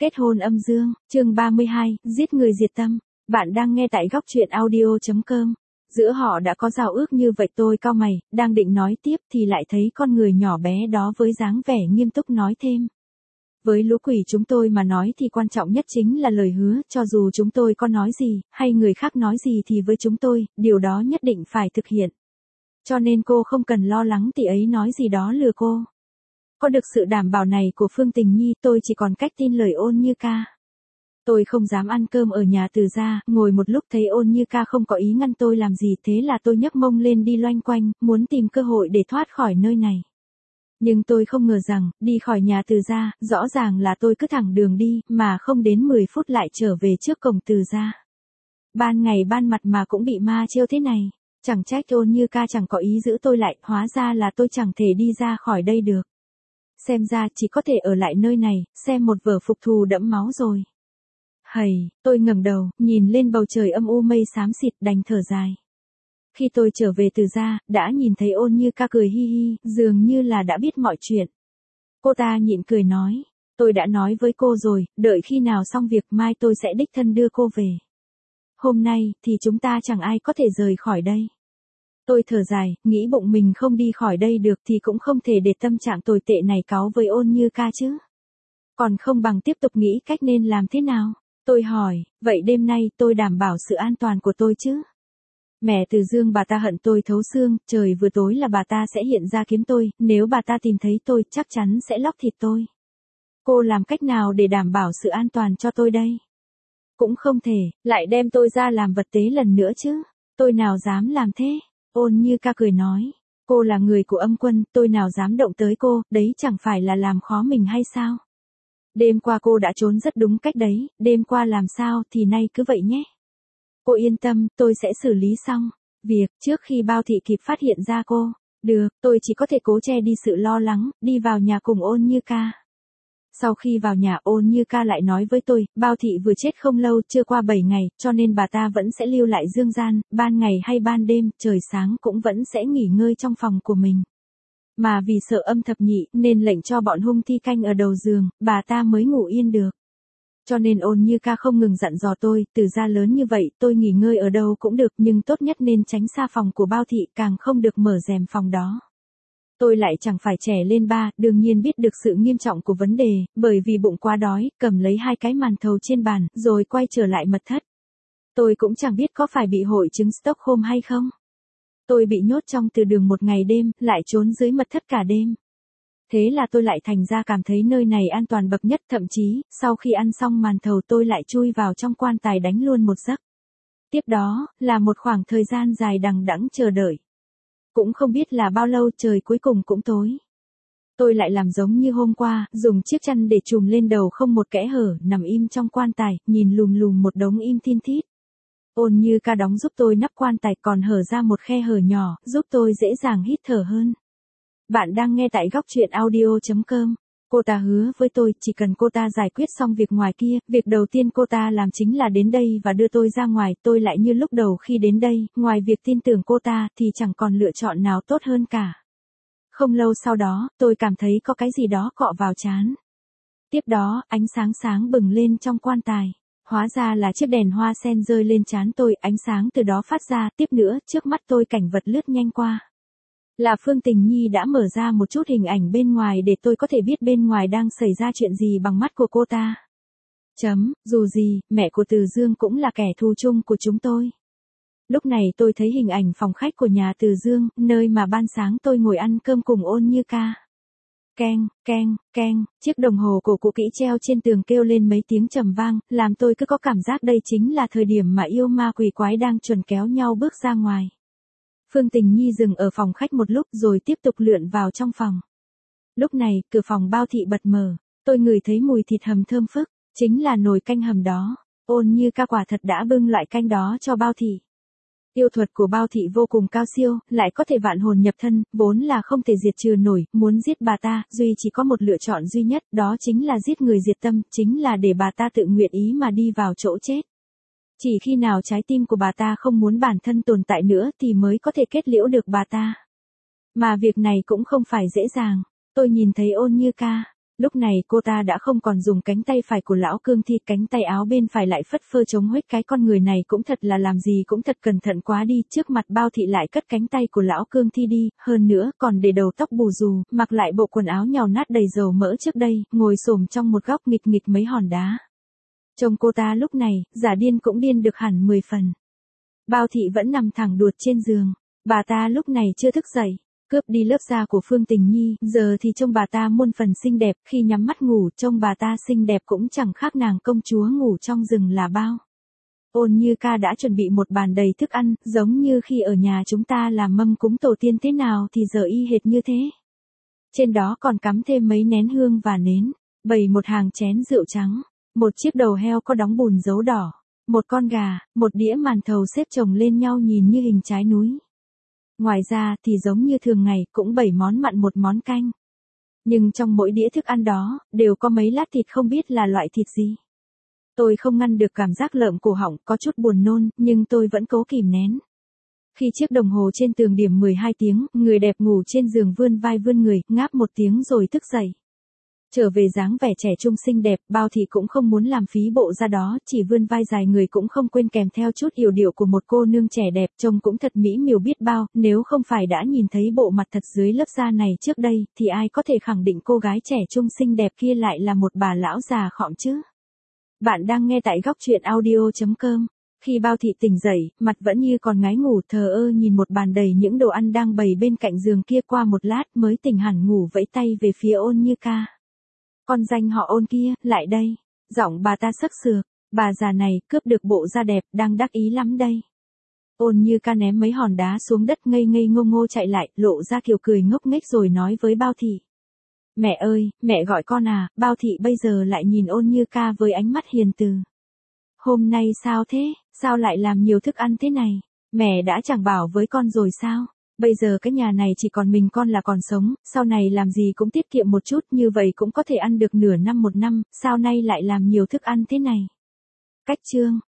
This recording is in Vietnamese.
Kết hôn âm dương, chương 32, giết người diệt tâm. Bạn đang nghe tại góc truyện audio.com. Giữa họ đã có giao ước như vậy, tôi cau mày, đang định nói tiếp thì lại thấy con người nhỏ bé đó với dáng vẻ nghiêm túc nói thêm. Với lũ quỷ chúng tôi mà nói thì quan trọng nhất chính là lời hứa, cho dù chúng tôi có nói gì, hay người khác nói gì thì với chúng tôi, điều đó nhất định phải thực hiện. Cho nên cô không cần lo lắng tỷ ấy nói gì đó lừa cô. Có được sự đảm bảo này của Phương Tình Nhi, tôi chỉ còn cách tin lời Ôn Như Ca. Tôi không dám ăn cơm ở nhà Từ gia, ngồi một lúc thấy Ôn Như Ca không có ý ngăn tôi làm gì, thế là tôi nhấc mông lên đi loanh quanh, muốn tìm cơ hội để thoát khỏi nơi này. Nhưng tôi không ngờ rằng, đi khỏi nhà Từ gia, rõ ràng là tôi cứ thẳng đường đi, mà không đến 10 phút lại trở về trước cổng Từ gia. Ban ngày ban mặt mà cũng bị ma trêu thế này, chẳng trách Ôn Như Ca chẳng có ý giữ tôi lại, hóa ra là tôi chẳng thể đi ra khỏi đây được. Xem ra chỉ có thể ở lại nơi này, xem một vở phục thù đẫm máu rồi. Hầy, tôi ngẩng đầu, nhìn lên bầu trời âm u mây xám xịt, đành thở dài. Khi tôi trở về Từ gia, đã nhìn thấy Ôn Như Ca cười hi hi, dường như là đã biết mọi chuyện. Cô ta nhịn cười nói, tôi đã nói với cô rồi, đợi khi nào xong việc mai tôi sẽ đích thân đưa cô về. Hôm nay, thì chúng ta chẳng ai có thể rời khỏi đây. Tôi thở dài, nghĩ bụng mình không đi khỏi đây được thì cũng không thể để tâm trạng tồi tệ này cáu với Ôn Như Ca chứ. Còn không bằng tiếp tục nghĩ cách nên làm thế nào. Tôi hỏi, vậy đêm nay tôi đảm bảo sự an toàn của tôi chứ? Mẹ Từ Dương bà ta hận tôi thấu xương, trời vừa tối là bà ta sẽ hiện ra kiếm tôi, nếu bà ta tìm thấy tôi chắc chắn sẽ lóc thịt tôi. Cô làm cách nào để đảm bảo sự an toàn cho tôi đây? Cũng không thể, lại đem tôi ra làm vật tế lần nữa chứ. Tôi nào dám làm thế? Ôn Như Ca cười nói, cô là người của âm quân, tôi nào dám động tới cô, đấy chẳng phải là làm khó mình hay sao? Đêm qua cô đã trốn rất đúng cách đấy, đêm qua làm sao thì nay cứ vậy nhé. Cô yên tâm, tôi sẽ xử lý xong việc trước khi Bao Thị kịp phát hiện ra cô. Được, tôi chỉ có thể cố che đi sự lo lắng, đi vào nhà cùng Ôn Như Ca. Sau khi vào nhà, Ôn Như Ca lại nói với tôi, Bao Thị vừa chết không lâu, chưa qua 7 ngày, cho nên bà ta vẫn sẽ lưu lại dương gian, ban ngày hay ban đêm, trời sáng cũng vẫn sẽ nghỉ ngơi trong phòng của mình. Mà vì sợ âm thập nhị, nên lệnh cho bọn hung thi canh ở đầu giường, bà ta mới ngủ yên được. Cho nên Ôn Như Ca không ngừng dặn dò tôi, Từ gia lớn như vậy, tôi nghỉ ngơi ở đâu cũng được, nhưng tốt nhất nên tránh xa phòng của Bao Thị, càng không được mở rèm phòng đó. Tôi lại chẳng phải trẻ lên ba, đương nhiên biết được sự nghiêm trọng của vấn đề, bởi vì bụng quá đói, cầm lấy 2 cái màn thầu trên bàn, rồi quay trở lại mật thất. Tôi cũng chẳng biết có phải bị hội chứng Stockholm hay không. Tôi bị nhốt trong từ đường một ngày đêm, lại trốn dưới mật thất cả đêm. Thế là tôi lại thành ra cảm thấy nơi này an toàn bậc nhất, thậm chí, sau khi ăn xong màn thầu tôi lại chui vào trong quan tài đánh luôn một giấc. Tiếp đó, là một khoảng thời gian dài đằng đẵng chờ đợi. Cũng không biết là bao lâu, trời cuối cùng cũng tối. Tôi lại làm giống như hôm qua, dùng chiếc chăn để trùm lên đầu không một kẽ hở, nằm im trong quan tài, nhìn lùm lùm một đống im thin thít. Ôn Như Ca đóng giúp tôi nắp quan tài, còn hở ra một khe hở nhỏ, giúp tôi dễ dàng hít thở hơn. Bạn đang nghe tại góc truyện audio.com. Cô ta hứa với tôi, chỉ cần cô ta giải quyết xong việc ngoài kia, việc đầu tiên cô ta làm chính là đến đây và đưa tôi ra ngoài. Tôi lại như lúc đầu khi đến đây, ngoài việc tin tưởng cô ta thì chẳng còn lựa chọn nào tốt hơn cả. Không lâu sau đó, tôi cảm thấy có cái gì đó cọ vào trán. Tiếp đó, ánh sáng sáng bừng lên trong quan tài. Hóa ra là chiếc đèn hoa sen rơi lên trán tôi, ánh sáng từ đó phát ra, tiếp nữa, trước mắt tôi cảnh vật lướt nhanh qua. Là Phương Tình Nhi đã mở ra một chút hình ảnh bên ngoài để tôi có thể biết bên ngoài đang xảy ra chuyện gì bằng mắt của cô ta. Dù gì, mẹ của Từ Dương cũng là kẻ thù chung của chúng tôi. Lúc này tôi thấy hình ảnh phòng khách của nhà Từ Dương, nơi mà ban sáng tôi ngồi ăn cơm cùng Ôn Như Ca. Keng, keng, keng, chiếc đồng hồ cổ cũ kỹ treo trên tường kêu lên mấy tiếng trầm vang, làm tôi cứ có cảm giác đây chính là thời điểm mà yêu ma quỷ quái đang chuẩn kéo nhau bước ra ngoài. Phương Tình Nhi dừng ở phòng khách một lúc rồi tiếp tục lượn vào trong phòng. Lúc này, cửa phòng Bao Thị bật mở, tôi ngửi thấy mùi thịt hầm thơm phức, chính là nồi canh hầm đó. Ôn Như Ca quả thật đã bưng loại canh đó cho Bao Thị. Yêu thuật của Bao Thị vô cùng cao siêu, lại có thể vạn hồn nhập thân, vốn là không thể diệt trừ nổi, muốn giết bà ta, duy chỉ có một lựa chọn duy nhất, đó chính là giết người diệt tâm, chính là để bà ta tự nguyện ý mà đi vào chỗ chết. Chỉ khi nào trái tim của bà ta không muốn bản thân tồn tại nữa thì mới có thể kết liễu được bà ta. Mà việc này cũng không phải dễ dàng. Tôi nhìn thấy Ôn Như Ca, Lúc này cô ta đã không còn dùng cánh tay phải của lão Cương Thi, cánh tay áo bên phải lại phất phơ chống huếch, cái con người này cũng thật là làm gì cũng thật cẩn thận quá đi, trước mặt Bao Thị lại cất cánh tay của lão Cương Thi đi, hơn nữa còn để đầu tóc bù xù, mặc lại bộ quần áo nhàu nát đầy dầu mỡ trước đây, ngồi xổm trong một góc nghịch nghịch mấy hòn đá. Trông cô ta lúc này, giả điên cũng điên được hẳn 10 phần. Bao Thị vẫn nằm thẳng đuột trên giường, bà ta lúc này chưa thức dậy. Cướp đi lớp da của Phương Tình Nhi, giờ thì trông bà ta muôn phần xinh đẹp, khi nhắm mắt ngủ trông bà ta xinh đẹp cũng chẳng khác nàng công chúa ngủ trong rừng là bao. Ôn Như Ca đã chuẩn bị một bàn đầy thức ăn, giống như khi ở nhà chúng ta làm mâm cúng tổ tiên thế nào thì giờ y hệt như thế. Trên đó còn cắm thêm mấy nén hương và nến, bày một hàng chén rượu trắng, một chiếc đầu heo có đóng bùn dấu đỏ, một con gà, một đĩa màn thầu xếp chồng lên nhau nhìn như hình trái núi. Ngoài ra thì giống như thường ngày cũng 7 món mặn một món canh. Nhưng trong mỗi đĩa thức ăn đó, đều có mấy lát thịt không biết là loại thịt gì. Tôi không ngăn được cảm giác lợm cổ họng, có chút buồn nôn, nhưng tôi vẫn cố kìm nén. Khi chiếc đồng hồ trên tường điểm 12 tiếng, người đẹp ngủ trên giường vươn vai vươn người, ngáp một tiếng rồi thức dậy. Trở về dáng vẻ trẻ trung xinh đẹp, Bao Thị cũng không muốn làm phí bộ ra đó, chỉ vươn vai dài người cũng không quên kèm theo chút yểu điệu của một cô nương trẻ đẹp, trông cũng thật mỹ miều biết bao, nếu không phải đã nhìn thấy bộ mặt thật dưới lớp da này trước đây, thì ai có thể khẳng định cô gái trẻ trung xinh đẹp kia lại là một bà lão già khọm chứ. Bạn đang nghe tại góc truyện audio.com. Khi Bao Thị tỉnh dậy, mặt vẫn như còn ngái ngủ, thờ ơ nhìn một bàn đầy những đồ ăn đang bày bên cạnh giường kia, qua một lát mới tỉnh hẳn ngủ, vẫy tay về phía Ôn Như Ca. Con danh họ Ôn kia, lại đây. Giọng bà ta sắc sược, bà già này cướp được bộ da đẹp, đang đắc ý lắm đây. Ôn Như Ca ném mấy hòn đá xuống đất, ngây ngây ngô ngô chạy lại, lộ ra kiểu cười ngốc nghếch rồi nói với Bao Thị. Mẹ ơi, mẹ gọi con à. Bao Thị bây giờ lại nhìn Ôn Như Ca với ánh mắt hiền từ. Hôm nay sao thế, sao lại làm nhiều thức ăn thế này? Mẹ đã chẳng bảo với con rồi sao? Bây giờ cái nhà này chỉ còn mình con là còn sống, sau này làm gì cũng tiết kiệm một chút, như vậy cũng có thể ăn được nửa năm một năm, sao nay lại làm nhiều thức ăn thế này? Cách chương.